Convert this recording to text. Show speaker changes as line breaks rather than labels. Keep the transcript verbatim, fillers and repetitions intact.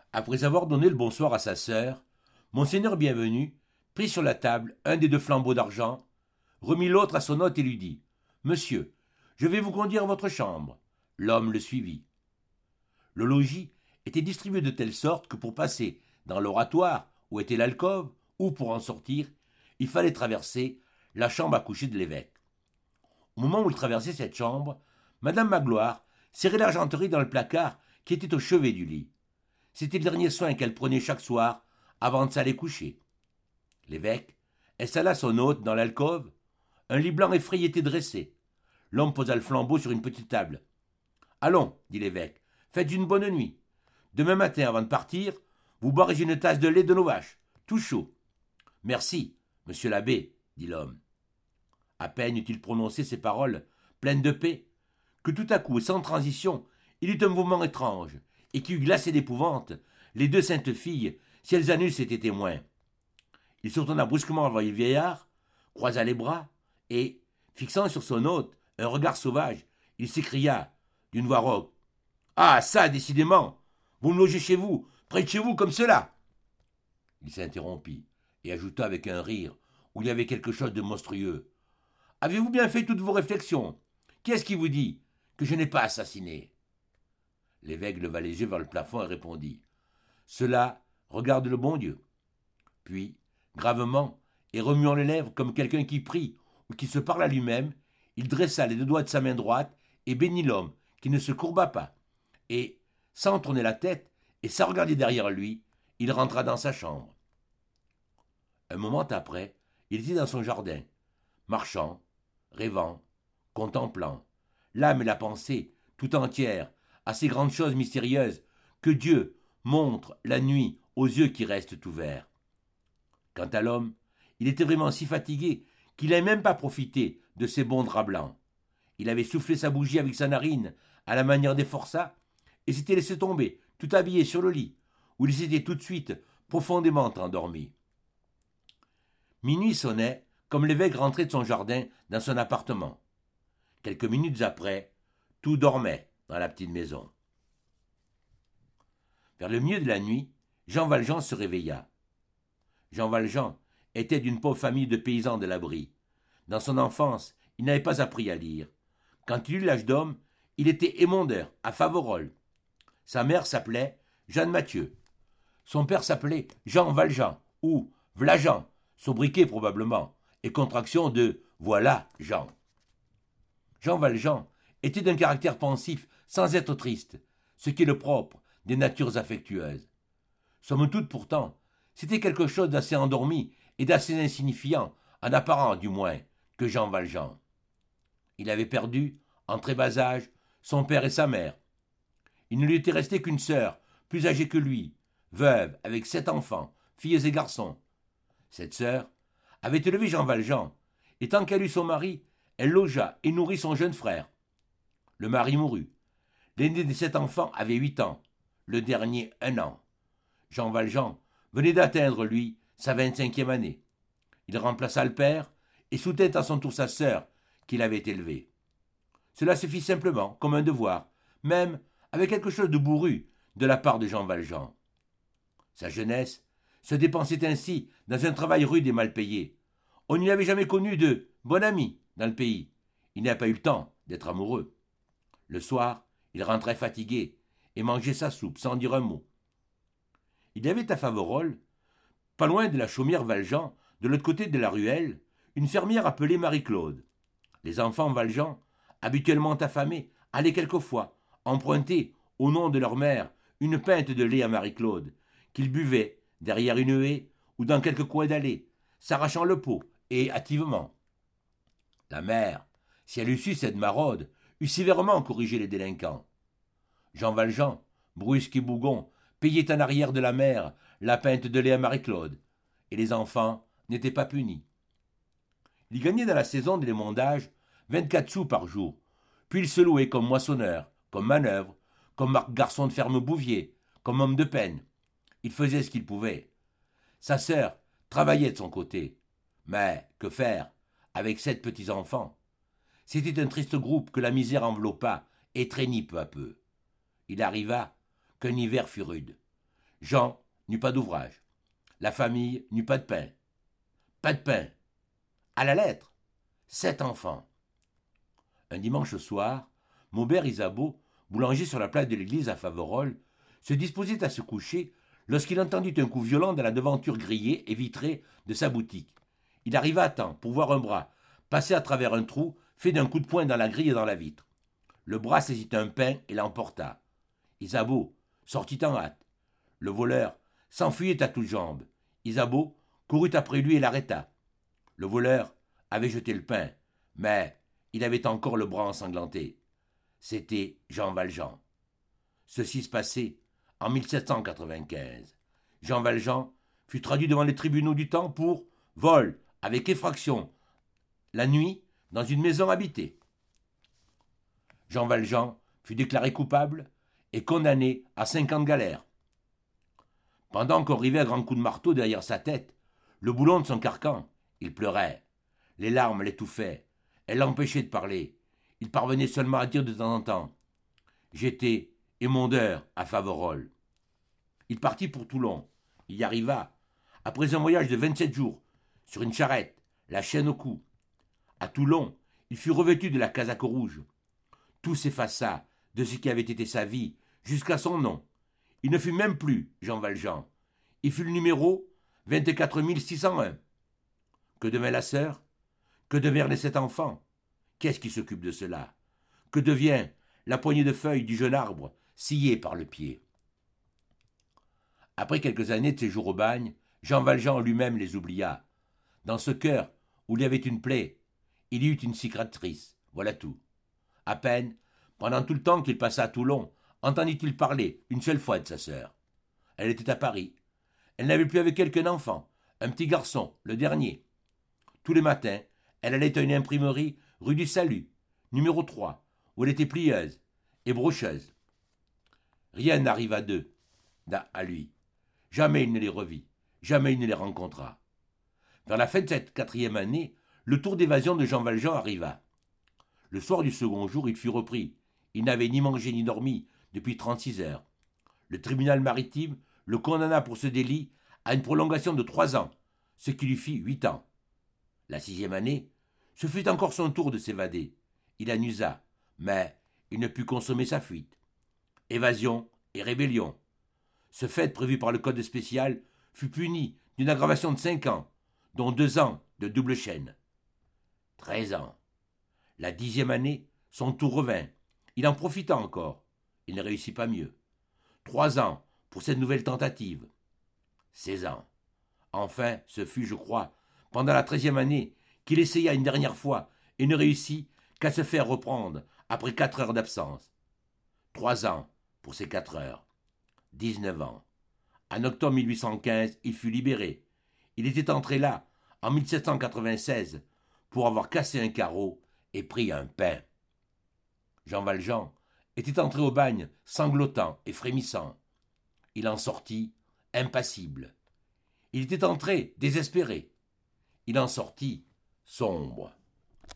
Après avoir donné le bonsoir à sa sœur, Monseigneur Bienvenu prit sur la table un des deux flambeaux d'argent, remit l'autre à son hôte et lui dit « Monsieur, je vais vous conduire à votre chambre. » L'homme le suivit. Le logis était distribué de telle sorte que pour passer dans l'oratoire où était l'alcôve, ou pour en sortir, il fallait traverser la chambre à coucher de l'évêque. Au moment où il traversait cette chambre, Madame Magloire serrait l'argenterie dans le placard qui était au chevet du lit. C'était le dernier soin qu'elle prenait chaque soir avant de s'aller coucher. L'évêque installa son hôte dans l'alcôve. Un lit blanc effrayé était dressé. L'homme posa le flambeau sur une petite table. « Allons, dit l'évêque, faites une bonne nuit. Demain matin, avant de partir, vous boirez une tasse de lait de nos vaches, tout chaud. »« Merci, monsieur l'abbé, dit l'homme. À peine eut-il prononcé ces paroles, pleines de paix, que tout à coup, sans transition, il eut un mouvement étrange, et qui eut glacé d'épouvante les deux saintes filles, si elles en eussent été témoins. Il se retourna brusquement vers le vieillard, croisa les bras, et, fixant sur son hôte un regard sauvage, il s'écria, d'une voix rauque, « Ah, ça, décidément! Vous me logez chez vous, près de chez vous, comme cela !» Il s'interrompit, et ajouta avec un rire, où il y avait quelque chose de monstrueux. « Avez-vous bien fait toutes vos réflexions? Qui est-ce qui vous dit que je n'ai pas assassiné ?» L'évêque leva les yeux vers le plafond et répondit, « Cela regarde le bon Dieu. » Puis, gravement, et remuant les lèvres comme quelqu'un qui prie ou qui se parle à lui-même, il dressa les deux doigts de sa main droite et bénit l'homme, qui ne se courba pas. Et, sans tourner la tête et sans regarder derrière lui, il rentra dans sa chambre. Un moment après, il était dans son jardin, marchant, rêvant, contemplant, l'âme et la pensée, tout entière, à ces grandes choses mystérieuses que Dieu montre la nuit aux yeux qui restent ouverts. Quant à l'homme, il était vraiment si fatigué qu'il n'avait même pas profité de ses bons draps blancs. Il avait soufflé sa bougie avec sa narine à la manière des forçats et s'était laissé tomber, tout habillé sur le lit, où il s'était tout de suite profondément endormi. Minuit sonnait comme l'évêque rentrait de son jardin dans son appartement. Quelques minutes après, tout dormait dans la petite maison. Vers le milieu de la nuit, Jean Valjean se réveilla. Jean Valjean était d'une pauvre famille de paysans de l'abri. Dans son enfance, il n'avait pas appris à lire. Quand il eut l'âge d'homme, il était émondeur à Faverolles. Sa mère s'appelait Jeanne Mathieu. Son père s'appelait Jean Valjean, ou Vlajean, sobriquet probablement, et contraction de voilà Jean. Jean Valjean était d'un caractère pensif sans être triste, ce qui est le propre des natures affectueuses. Somme toute pourtant, c'était quelque chose d'assez endormi et d'assez insignifiant, en apparence du moins, que Jean Valjean. Il avait perdu, en très bas âge, son père et sa mère. Il ne lui était resté qu'une sœur, plus âgée que lui, veuve, avec sept enfants, filles et garçons. Cette sœur avait élevé Jean Valjean, et tant qu'elle eut son mari, elle logea et nourrit son jeune frère. Le mari mourut. L'aîné des sept enfants avait huit ans, le dernier un an. Jean Valjean venait d'atteindre, lui, sa vingt-cinquième année. Il remplaça le père et soutint à son tour sa sœur, qu'il avait élevée. Cela se fit simplement, comme un devoir, même avec quelque chose de bourru de la part de Jean Valjean. Sa jeunesse se dépensait ainsi dans un travail rude et mal payé. On n'y avait jamais connu de bon ami dans le pays. Il n'a pas eu le temps d'être amoureux. Le soir, il rentrait fatigué et mangeait sa soupe sans dire un mot. Il y avait à Faverolles, pas loin de la chaumière Valjean, de l'autre côté de la ruelle, une fermière appelée Marie-Claude. Les enfants Valjean, habituellement affamés, allaient quelquefois emprunter, au nom de leur mère, une pinte de lait à Marie-Claude, qu'ils buvaient derrière une haie ou dans quelque coin d'allée, s'arrachant le pot et hâtivement. La mère, si elle eût su cette maraude, eût sévèrement corrigé les délinquants. Jean Valjean, brusque et bougon, payait en arrière de la mère la pinte de lait à Marie-Claude, et les enfants n'étaient pas punis. Il gagnait dans la saison de l'émondage vingt-quatre sous par jour, puis il se louait comme moissonneur, comme manœuvre, comme garçon de ferme bouvier, comme homme de peine. Il faisait ce qu'il pouvait. Sa sœur travaillait de son côté. Mais que faire avec sept petits-enfants? C'était un triste groupe que la misère enveloppa et traînit peu à peu. Il arriva qu'un hiver fut rude. Jean n'eut pas d'ouvrage. La famille n'eut pas de pain. Pas de pain. À la lettre. Sept enfants. Un dimanche soir, Maubert Isabeau, boulanger sur la place de l'église à Faverolles, se disposait à se coucher lorsqu'il entendit un coup violent dans la devanture grillée et vitrée de sa boutique. Il arriva à temps pour voir un bras passer à travers un trou fait d'un coup de poing dans la grille et dans la vitre. Le bras saisit un pain et l'emporta. Isabeau sortit en hâte. Le voleur s'enfuyait à toutes jambes. Isabeau courut après lui et l'arrêta. Le voleur avait jeté le pain, mais il avait encore le bras ensanglanté. C'était Jean Valjean. Ceci se passait en mille sept cent quatre-vingt-quinze. Jean Valjean fut traduit devant les tribunaux du temps pour vol avec effraction, la nuit, dans une maison habitée. Jean Valjean fut déclaré coupable et condamné à cinq ans de galère. Pendant qu'on rivait à grands coups de marteau derrière sa tête, le boulon de son carcan, il pleurait. Les larmes l'étouffaient. Elles l'empêchaient de parler. Il parvenait seulement à dire de temps en temps « J'étais émondeur à Faverolles ». Il partit pour Toulon. Il y arriva, après un voyage de vingt-sept jours, sur une charrette, la chaîne au cou. À Toulon, il fut revêtu de la casaque rouge. Tout s'effaça de ce qui avait été sa vie, jusqu'à son nom. Il ne fut même plus Jean Valjean. Il fut le numéro vingt-quatre mille six cent un. Que devint la sœur? Que devinrent les sept enfants? Qu'est-ce qui s'occupe de cela? Que devient la poignée de feuilles du jeune arbre, sciée par le pied? Après quelques années de séjour au bagne, Jean Valjean lui-même les oublia. Dans ce cœur où il y avait une plaie, il y eut une cicatrice, voilà tout. À peine, pendant tout le temps qu'il passa à Toulon, entendit-il parler une seule fois de sa sœur. Elle était à Paris. Elle n'avait plus avec elle qu'un enfant, un petit garçon, le dernier. Tous les matins, elle allait à une imprimerie rue du Salut, numéro trois, où elle était plieuse et brocheuse. Rien n'arriva d'eux, à lui. Jamais il ne les revit, jamais il ne les rencontra. Vers la fin de cette quatrième année, le tour d'évasion de Jean Valjean arriva. Le soir du second jour, il fut repris. Il n'avait ni mangé ni dormi depuis trente-six heures. Le tribunal maritime le condamna pour ce délit à une prolongation de trois ans, ce qui lui fit huit ans. La sixième année, ce fut encore son tour de s'évader. Il en usa, mais il ne put consommer sa fuite. Évasion et rébellion. Ce fait prévu par le code spécial fut puni d'une aggravation de cinq ans, dont deux ans de double chaîne. Treize ans. La dixième année, son tour revint. Il en profita encore. Il ne réussit pas mieux. Trois ans pour cette nouvelle tentative. Seize ans. Enfin, ce fut, je crois, pendant la treizième année, qu'il essaya une dernière fois et ne réussit qu'à se faire reprendre après quatre heures d'absence. Trois ans pour ces quatre heures. Dix-neuf ans. En octobre mille huit cent quinze, il fut libéré. Il était entré là, en mille sept cent quatre-vingt-seize, pour avoir cassé un carreau et pris un pain. Jean Valjean était entré au bagne sanglotant et frémissant. Il en sortit impassible. Il était entré désespéré. Il en sortit sombre.